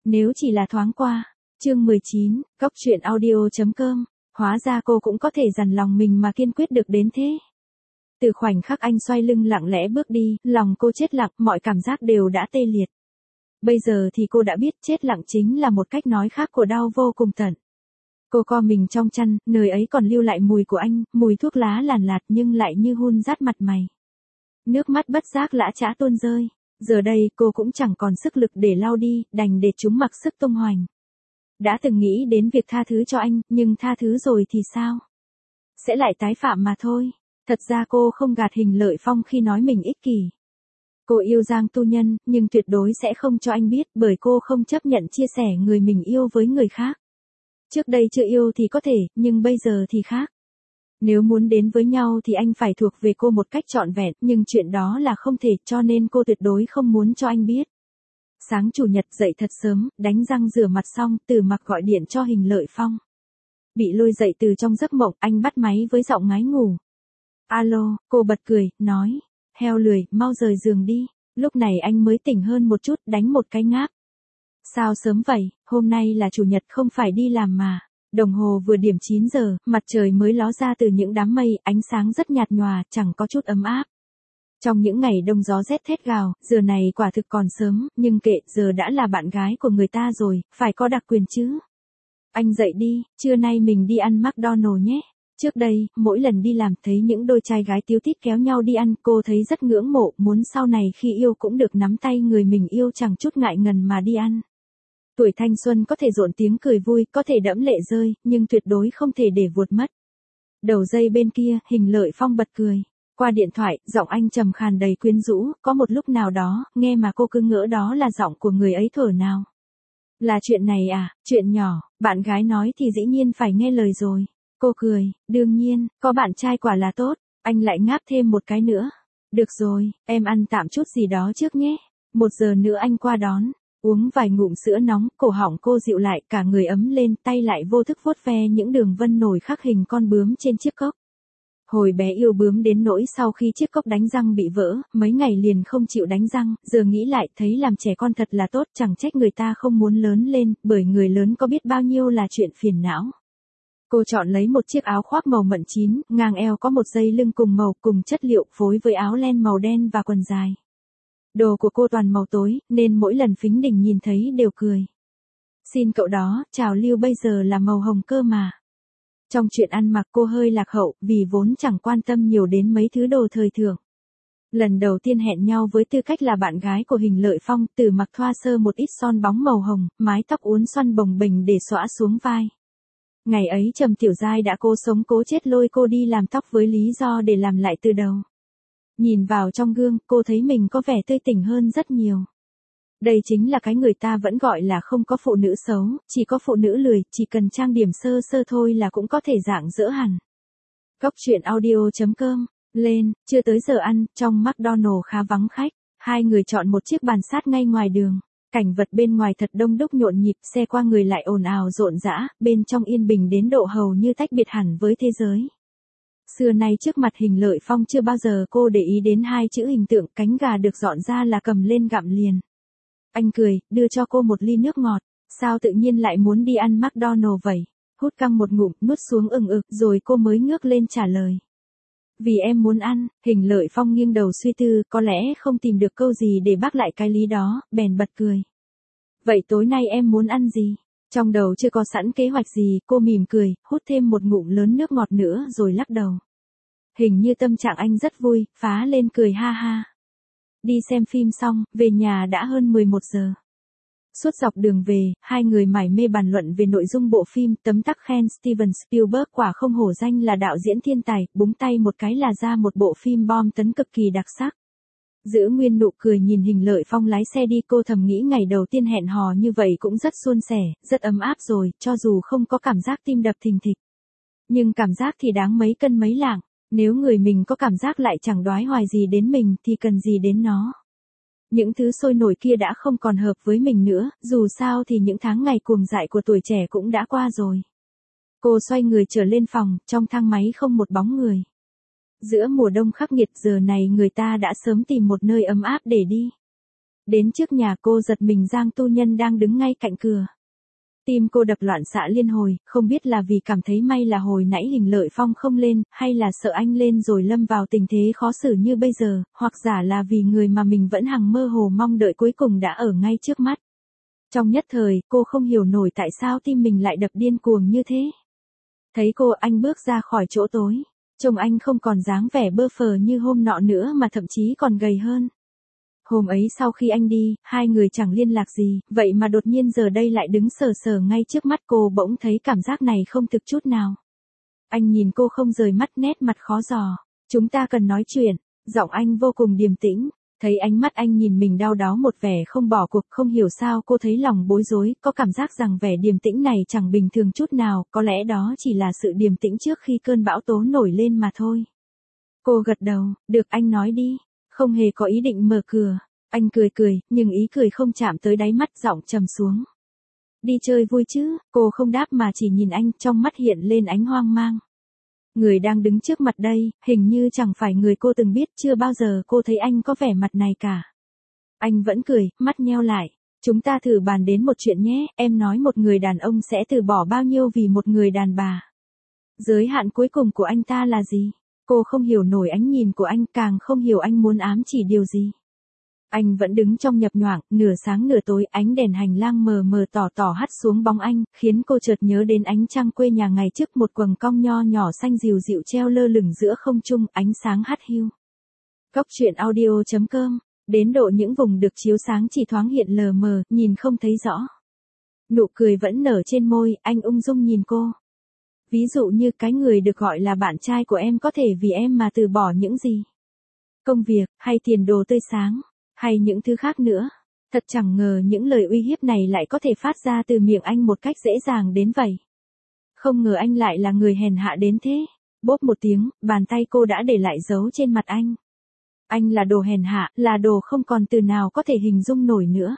Nếu chỉ là thoáng qua. Chương 19, Cốc truyện audio.com. Hóa ra cô cũng có thể dằn lòng mình mà kiên quyết được đến thế. Từ khoảnh khắc anh xoay lưng lặng lẽ bước đi, lòng cô chết lặng, mọi cảm giác đều đã tê liệt. Bây giờ thì cô đã biết chết lặng chính là một cách nói khác của đau vô cùng tận. Cô co mình trong chăn, nơi ấy còn lưu lại mùi của anh, mùi thuốc lá làn lạt nhưng lại như hun rát mặt mày. Nước mắt bất giác lã chã tuôn rơi. Giờ đây cô cũng chẳng còn sức lực để lau đi, đành để chúng mặc sức tung hoành. Đã từng nghĩ đến việc tha thứ cho anh, nhưng tha thứ rồi thì sao? Sẽ lại tái phạm mà thôi. Thật ra cô không gạt Hình Lợi Phong khi nói mình ích kỷ. Cô yêu Giang Tu Nhân, nhưng tuyệt đối sẽ không cho anh biết bởi cô không chấp nhận chia sẻ người mình yêu với người khác. Trước đây chưa yêu thì có thể, nhưng bây giờ thì khác. Nếu muốn đến với nhau thì anh phải thuộc về cô một cách trọn vẹn, nhưng chuyện đó là không thể cho nên cô tuyệt đối không muốn cho anh biết. Sáng chủ nhật dậy thật sớm, đánh răng rửa mặt xong, Từ Mặc gọi điện cho Hình Lợi Phong. Bị lôi dậy từ trong giấc mộng, anh bắt máy với giọng ngái ngủ. Alo, cô bật cười, nói. Heo lười, mau rời giường đi. Lúc này anh mới tỉnh hơn một chút, đánh một cái ngáp. Sao sớm vậy, hôm nay là chủ nhật không phải đi làm mà. Đồng hồ vừa điểm 9 giờ, mặt trời mới ló ra từ những đám mây, ánh sáng rất nhạt nhòa, chẳng có chút ấm áp. Trong những ngày đông gió rét thét gào, giờ này quả thực còn sớm, nhưng kệ, giờ đã là bạn gái của người ta rồi, phải có đặc quyền chứ. Anh dậy đi, trưa nay mình đi ăn McDonald's nhé. Trước đây, mỗi lần đi làm thấy những đôi trai gái tíu tít kéo nhau đi ăn, cô thấy rất ngưỡng mộ, muốn sau này khi yêu cũng được nắm tay người mình yêu chẳng chút ngại ngần mà đi ăn. Tuổi thanh xuân có thể rộn tiếng cười vui, có thể đẫm lệ rơi, nhưng tuyệt đối không thể để vụt mất. Đầu dây bên kia, Hình Lợi Phong bật cười. Qua điện thoại, giọng anh trầm khàn đầy quyến rũ, có một lúc nào đó, nghe mà cô cứ ngỡ đó là giọng của người ấy thuở nào. Là chuyện này à, chuyện nhỏ, bạn gái nói thì dĩ nhiên phải nghe lời rồi. Cô cười, đương nhiên, có bạn trai quả là tốt, anh lại ngáp thêm một cái nữa. Được rồi, em ăn tạm chút gì đó trước nhé. 1 giờ nữa anh qua đón. Uống vài ngụm sữa nóng, cổ họng cô dịu lại, cả người ấm lên, tay lại vô thức vuốt ve những đường vân nổi khắc hình con bướm trên chiếc cốc. Hồi bé yêu bướm đến nỗi sau khi chiếc cốc đánh răng bị vỡ, mấy ngày liền không chịu đánh răng, giờ nghĩ lại thấy làm trẻ con thật là tốt, chẳng trách người ta không muốn lớn lên, bởi người lớn có biết bao nhiêu là chuyện phiền não. Cô chọn lấy một chiếc áo khoác màu mận chín, ngang eo có một dây lưng cùng màu cùng chất liệu phối với áo len màu đen và quần dài. Đồ của cô toàn màu tối, nên mỗi lần Phính Đình nhìn thấy đều cười. Xin cậu đó, trào lưu bây giờ là màu hồng cơ mà. Trong chuyện ăn mặc cô hơi lạc hậu, vì vốn chẳng quan tâm nhiều đến mấy thứ đồ thời thượng. Lần đầu tiên hẹn nhau với tư cách là bạn gái của Hình Lợi Phong, Từ Mặc thoa sơ một ít son bóng màu hồng, mái tóc uốn xoăn bồng bềnh để xõa xuống vai. Ngày ấy Trầm Tiểu Giai đã cố sống cố chết lôi cô đi làm tóc với lý do để làm lại từ đầu. Nhìn vào trong gương, cô thấy mình có vẻ tươi tỉnh hơn rất nhiều. Đây chính là cái người ta vẫn gọi là không có phụ nữ xấu, chỉ có phụ nữ lười, chỉ cần trang điểm sơ sơ thôi là cũng có thể rạng rỡ hẳn. Cốc truyện audio.com, lên, chưa tới giờ ăn, trong McDonald's khá vắng khách, hai người chọn một chiếc bàn sát ngay ngoài đường. Cảnh vật bên ngoài thật đông đúc nhộn nhịp, xe qua người lại ồn ào rộn rã, bên trong yên bình đến độ hầu như tách biệt hẳn với thế giới. Xưa nay trước mặt Hình Lợi Phong chưa bao giờ cô để ý đến hai chữ hình tượng, cánh gà được dọn ra là cầm lên gặm liền. Anh cười, đưa cho cô một ly nước ngọt. Sao tự nhiên lại muốn đi ăn McDonald's vậy? Hút căng một ngụm, nuốt xuống ừng ực, rồi cô mới ngước lên trả lời. Vì em muốn ăn. Hình Lợi Phong nghiêng đầu suy tư, có lẽ không tìm được câu gì để bác lại cái lý đó, bèn bật cười. Vậy tối nay em muốn ăn gì? Trong đầu chưa có sẵn kế hoạch gì, cô mỉm cười, hút thêm một ngụm lớn nước ngọt nữa rồi lắc đầu. Hình như tâm trạng anh rất vui, phá lên cười ha ha. Đi xem phim xong, về nhà đã hơn 11 giờ. Suốt dọc đường về, hai người mải mê bàn luận về nội dung bộ phim, tấm tắc khen Steven Spielberg quả không hổ danh là đạo diễn thiên tài, búng tay một cái là ra một bộ phim bom tấn cực kỳ đặc sắc. Giữ nguyên nụ cười nhìn Hình Lợi Phong lái xe đi, cô thầm nghĩ ngày đầu tiên hẹn hò như vậy cũng rất suôn sẻ, rất ấm áp rồi, cho dù không có cảm giác tim đập thình thịch. Nhưng cảm giác thì đáng mấy cân mấy lạng, nếu người mình có cảm giác lại chẳng đoái hoài gì đến mình thì cần gì đến nó. Những thứ sôi nổi kia đã không còn hợp với mình nữa, dù sao thì những tháng ngày cuồng dại của tuổi trẻ cũng đã qua rồi. Cô xoay người trở lên phòng, trong thang máy không một bóng người. Giữa mùa đông khắc nghiệt giờ này người ta đã sớm tìm một nơi ấm áp để đi. Đến trước nhà cô giật mình Giang Tu Nhân đang đứng ngay cạnh cửa. Tim cô đập loạn xạ liên hồi, không biết là vì cảm thấy may là hồi nãy Hình Lợi Phong không lên, hay là sợ anh lên rồi lâm vào tình thế khó xử như bây giờ, hoặc giả là vì người mà mình vẫn hằng mơ hồ mong đợi cuối cùng đã ở ngay trước mắt. Trong nhất thời, cô không hiểu nổi tại sao tim mình lại đập điên cuồng như thế. Thấy cô, anh bước ra khỏi chỗ tối. Trông anh không còn dáng vẻ bơ phờ như hôm nọ nữa mà thậm chí còn gầy hơn. Hôm ấy sau khi anh đi, hai người chẳng liên lạc gì, vậy mà đột nhiên giờ đây lại đứng sờ sờ ngay trước mắt cô, bỗng thấy cảm giác này không thực chút nào. Anh nhìn cô không rời mắt, nét mặt khó dò. Chúng ta cần nói chuyện. Giọng anh vô cùng điềm tĩnh. Thấy ánh mắt anh nhìn mình đau đáu một vẻ không bỏ cuộc, không hiểu sao cô thấy lòng bối rối, có cảm giác rằng vẻ điềm tĩnh này chẳng bình thường chút nào, có lẽ đó chỉ là sự điềm tĩnh trước khi cơn bão tố nổi lên mà thôi. Cô gật đầu, được, anh nói đi. Không hề có ý định mở cửa. Anh cười cười, nhưng ý cười không chạm tới đáy mắt, giọng trầm xuống. Đi chơi vui chứ? Cô không đáp mà chỉ nhìn anh, trong mắt hiện lên ánh hoang mang. Người đang đứng trước mặt đây, hình như chẳng phải người cô từng biết, chưa bao giờ cô thấy anh có vẻ mặt này cả. Anh vẫn cười, mắt nheo lại. Chúng ta thử bàn đến một chuyện nhé, em nói một người đàn ông sẽ từ bỏ bao nhiêu vì một người đàn bà. Giới hạn cuối cùng của anh ta là gì? Cô không hiểu nổi ánh nhìn của anh, càng không hiểu anh muốn ám chỉ điều gì. Anh vẫn đứng trong nhập nhoạng, nửa sáng nửa tối, ánh đèn hành lang mờ mờ tỏ tỏ hắt xuống bóng anh, khiến cô chợt nhớ đến ánh trăng quê nhà ngày trước, một quầng cong nho nhỏ xanh dịu dịu treo lơ lửng giữa không trung, ánh sáng hắt hiu. Cốc truyện audio.com, đến độ những vùng được chiếu sáng chỉ thoáng hiện lờ mờ, nhìn không thấy rõ. Nụ cười vẫn nở trên môi, anh ung dung nhìn cô. Ví dụ như cái người được gọi là bạn trai của em có thể vì em mà từ bỏ những gì? Công việc, hay tiền đồ tươi sáng, hay những thứ khác nữa. Thật chẳng ngờ những lời uy hiếp này lại có thể phát ra từ miệng anh một cách dễ dàng đến vậy. Không ngờ anh lại là người hèn hạ đến thế. Bốp một tiếng, bàn tay cô đã để lại dấu trên mặt anh. Anh là đồ hèn hạ, là đồ không còn từ nào có thể hình dung nổi nữa.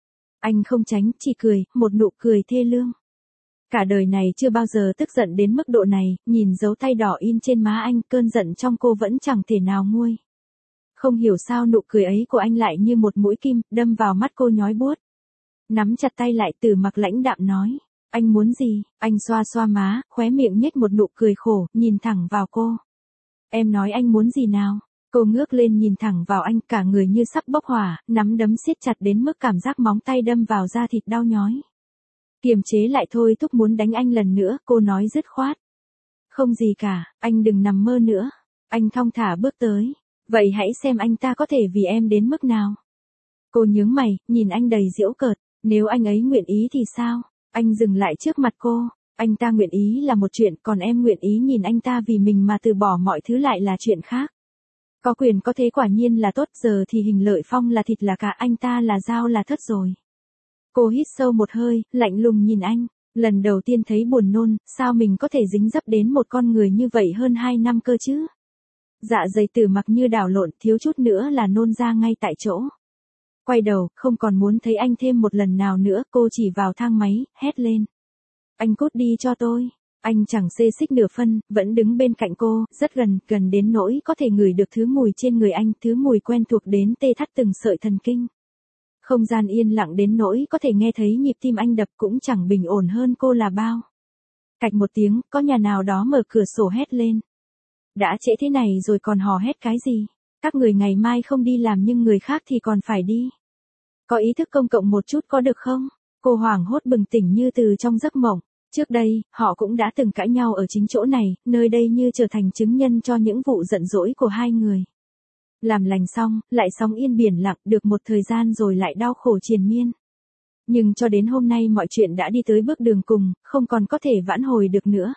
Anh không tránh, chỉ cười, một nụ cười thê lương. Cả đời này chưa bao giờ tức giận đến mức độ này, nhìn dấu tay đỏ in trên má anh, cơn giận trong cô vẫn chẳng thể nào nguôi. Không hiểu sao nụ cười ấy của anh lại như một mũi kim, đâm vào mắt cô nhói buốt. Nắm chặt tay lại, Từ Mặc lãnh đạm nói. Anh muốn gì? Anh xoa xoa má, khóe miệng nhếch một nụ cười khổ, nhìn thẳng vào cô. Em nói anh muốn gì nào? Cô ngước lên nhìn thẳng vào anh, cả người như sắp bốc hỏa, nắm đấm siết chặt đến mức cảm giác móng tay đâm vào da thịt đau nhói. Kiềm chế lại thôi thúc muốn đánh anh lần nữa, cô nói dứt khoát. Không gì cả, anh đừng nằm mơ nữa. Anh thong thả bước tới. Vậy hãy xem anh ta có thể vì em đến mức nào. Cô nhướng mày, nhìn anh đầy giễu cợt. Nếu anh ấy nguyện ý thì sao? Anh dừng lại trước mặt cô. Anh ta nguyện ý là một chuyện, còn em nguyện ý nhìn anh ta vì mình mà từ bỏ mọi thứ lại là chuyện khác. Có quyền có thế quả nhiên là tốt, giờ thì Hình Lợi Phong là thịt là cá, anh ta là dao là thớt rồi. Cô hít sâu một hơi, lạnh lùng nhìn anh. Lần đầu tiên thấy buồn nôn, sao mình có thể dính dấp đến một con người như vậy hơn 2 năm cơ chứ? Dạ dày Từ Mặc như đảo lộn, thiếu chút nữa là nôn ra ngay tại chỗ. Quay đầu, không còn muốn thấy anh thêm một lần nào nữa, cô chỉ vào thang máy, hét lên. Anh cút đi cho tôi. Anh chẳng xê xích nửa phân, vẫn đứng bên cạnh cô, rất gần, gần đến nỗi có thể ngửi được thứ mùi trên người anh, thứ mùi quen thuộc đến tê thắt từng sợi thần kinh. Không gian yên lặng đến nỗi có thể nghe thấy nhịp tim anh đập, cũng chẳng bình ổn hơn cô là bao. Cạch một tiếng, có nhà nào đó mở cửa sổ hét lên. Đã trễ thế này rồi còn hò hét cái gì? Các người ngày mai không đi làm nhưng người khác thì còn phải đi. Có ý thức công cộng một chút có được không? Cô hoảng hốt bừng tỉnh như từ trong giấc mộng. Trước đây, họ cũng đã từng cãi nhau ở chính chỗ này, nơi đây như trở thành chứng nhân cho những vụ giận dỗi của hai người. Làm lành xong, lại sóng yên biển lặng, được một thời gian rồi lại đau khổ triền miên. Nhưng cho đến hôm nay mọi chuyện đã đi tới bước đường cùng, không còn có thể vãn hồi được nữa.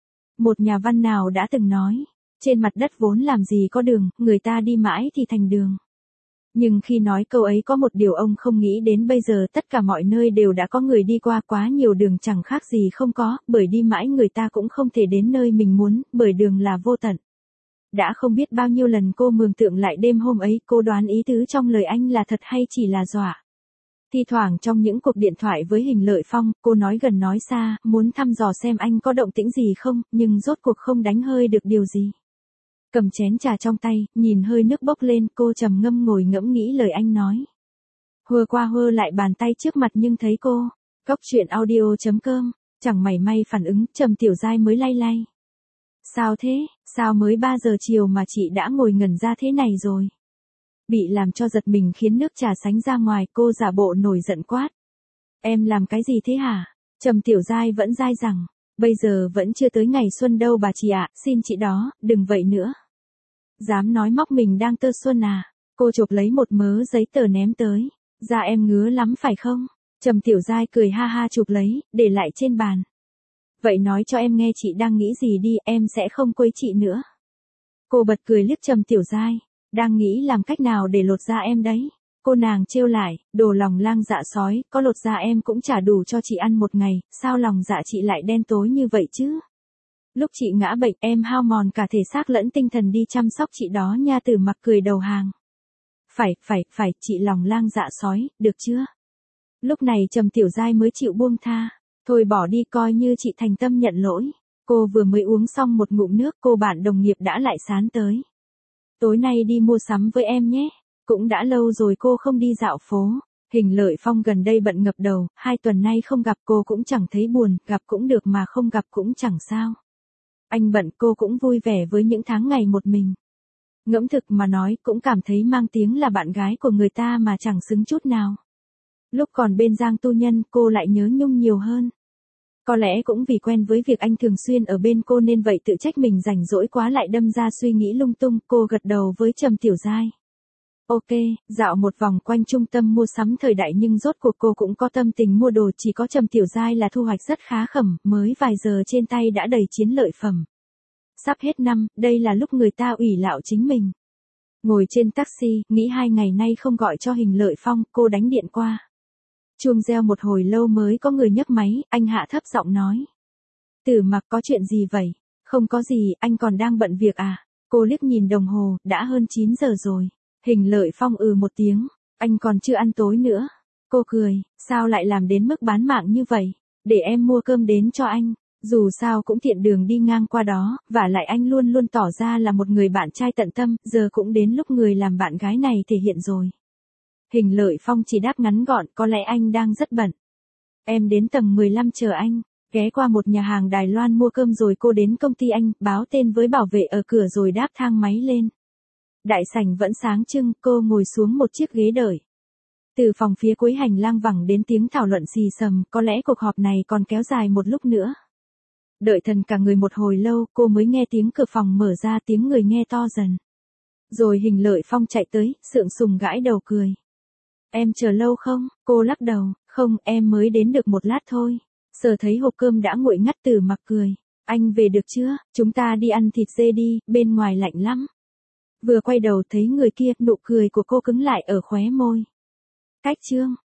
Một nhà văn nào đã từng nói, trên mặt đất vốn làm gì có đường, người ta đi mãi thì thành đường. Nhưng khi nói câu ấy có một điều ông không nghĩ đến, bây giờ tất cả mọi nơi đều đã có người đi qua, quá nhiều đường chẳng khác gì không có, bởi đi mãi người ta cũng không thể đến nơi mình muốn, bởi đường là vô tận. Đã không biết bao nhiêu lần cô mường tượng lại đêm hôm ấy, cô đoán ý tứ trong lời anh là thật hay chỉ là dọa. Thi thoảng trong những cuộc điện thoại với Hình Lợi Phong, cô nói gần nói xa, muốn thăm dò xem anh có động tĩnh gì không, nhưng rốt cuộc không đánh hơi được điều gì. Cầm chén trà trong tay, nhìn hơi nước bốc lên, cô trầm ngâm ngồi ngẫm nghĩ lời anh nói. Hơ qua hơ lại bàn tay trước mặt nhưng thấy cô. Cốc truyện audio.com, chẳng mảy may phản ứng, Trầm Tiểu Giai mới lay lay. Sao thế, sao mới 3 giờ chiều mà chị đã ngồi ngẩn ra thế này rồi? Bị làm cho giật mình khiến nước trà sánh ra ngoài, cô giả bộ nổi giận quát. Em làm cái gì thế hả? Trầm Tiểu Giai vẫn dai rằng, bây giờ vẫn chưa tới ngày xuân đâu bà chị ạ, xin chị đó, đừng vậy nữa. Dám nói móc mình đang tơ xuân à? Cô chộp lấy một mớ giấy tờ ném tới. Da em ngứa lắm phải không? Trầm Tiểu Giai cười ha ha chụp lấy, để lại trên bàn. Vậy nói cho em nghe chị đang nghĩ gì đi, em sẽ không quấy chị nữa. Cô bật cười liếc Trầm Tiểu Giai, đang nghĩ làm cách nào để lột da em đấy. Cô nàng trêu lại, đồ lòng lang dạ sói, có lột da em cũng chả đủ cho chị ăn một ngày, sao lòng dạ chị lại đen tối như vậy chứ? Lúc chị ngã bệnh em hao mòn cả thể xác lẫn tinh thần đi chăm sóc chị đó nha. Tử Mặc cười đầu hàng. Phải, chị lòng lang dạ sói, được chưa? Lúc này Trầm Tiểu Giai mới chịu buông tha. Thôi bỏ đi, coi như chị thành tâm nhận lỗi. Cô vừa mới uống xong một ngụm nước, cô bạn đồng nghiệp đã lại sán tới. Tối nay đi mua sắm với em nhé. Cũng đã lâu rồi cô không đi dạo phố. Hình Lợi Phong gần đây bận ngập đầu, 2 tuần nay không gặp cô cũng chẳng thấy buồn, gặp cũng được mà không gặp cũng chẳng sao. Anh bận, cô cũng vui vẻ với những tháng ngày một mình. Ngẫm thực mà nói, cũng cảm thấy mang tiếng là bạn gái của người ta mà chẳng xứng chút nào. Lúc còn bên Giang Tu Nhân, cô lại nhớ Nhung nhiều hơn. Có lẽ cũng vì quen với việc anh thường xuyên ở bên cô nên vậy tự trách mình rảnh rỗi quá lại đâm ra suy nghĩ lung tung. Cô gật đầu với Trầm Tiểu Giai. Ok, dạo một vòng quanh trung tâm mua sắm thời đại nhưng rốt cuộc cô cũng có tâm tình mua đồ, chỉ có Trầm Tiểu Giai là thu hoạch rất khá khẩm, mới vài giờ trên tay đã đầy chiến lợi phẩm. Sắp hết năm, đây là lúc người ta ủy lạo chính mình. Ngồi trên taxi, nghĩ 2 ngày nay không gọi cho Hình Lợi Phong, cô đánh điện qua. Chuông reo một hồi lâu mới có người nhấc máy, anh hạ thấp giọng nói. Tử Mặc, có chuyện gì vậy? Không có gì, anh còn đang bận việc à? Cô liếc nhìn đồng hồ, đã hơn 9 giờ rồi. Hình Lợi Phong một tiếng, anh còn chưa ăn tối nữa. Cô cười, sao lại làm đến mức bán mạng như vậy? Để em mua cơm đến cho anh. Dù sao cũng tiện đường đi ngang qua đó, và lại anh luôn luôn tỏ ra là một người bạn trai tận tâm, giờ cũng đến lúc người làm bạn gái này thể hiện rồi. Hình Lợi Phong chỉ đáp ngắn gọn, có lẽ anh đang rất bận. Em đến tầng 15 chờ anh, ghé qua một nhà hàng Đài Loan mua cơm rồi cô đến công ty anh, báo tên với bảo vệ ở cửa rồi đáp thang máy lên. Đại sảnh vẫn sáng trưng, cô ngồi xuống một chiếc ghế đợi. Từ phòng phía cuối hành lang vẳng đến tiếng thảo luận xì xầm, có lẽ cuộc họp này còn kéo dài một lúc nữa. Đợi thần cả người một hồi lâu, cô mới nghe tiếng cửa phòng mở ra, tiếng người nghe to dần. Rồi Hình Lợi Phong chạy tới, sượng sùng gãi đầu cười. Em chờ lâu không? Cô lắc đầu, không, em mới đến được một lát thôi. Sờ thấy hộp cơm đã nguội ngắt. Tử Mặc cười. Anh về được chưa? Chúng ta đi ăn thịt dê đi, bên ngoài lạnh lắm. Vừa quay đầu thấy người kia, nụ cười của cô cứng lại ở khóe môi. Cách chương.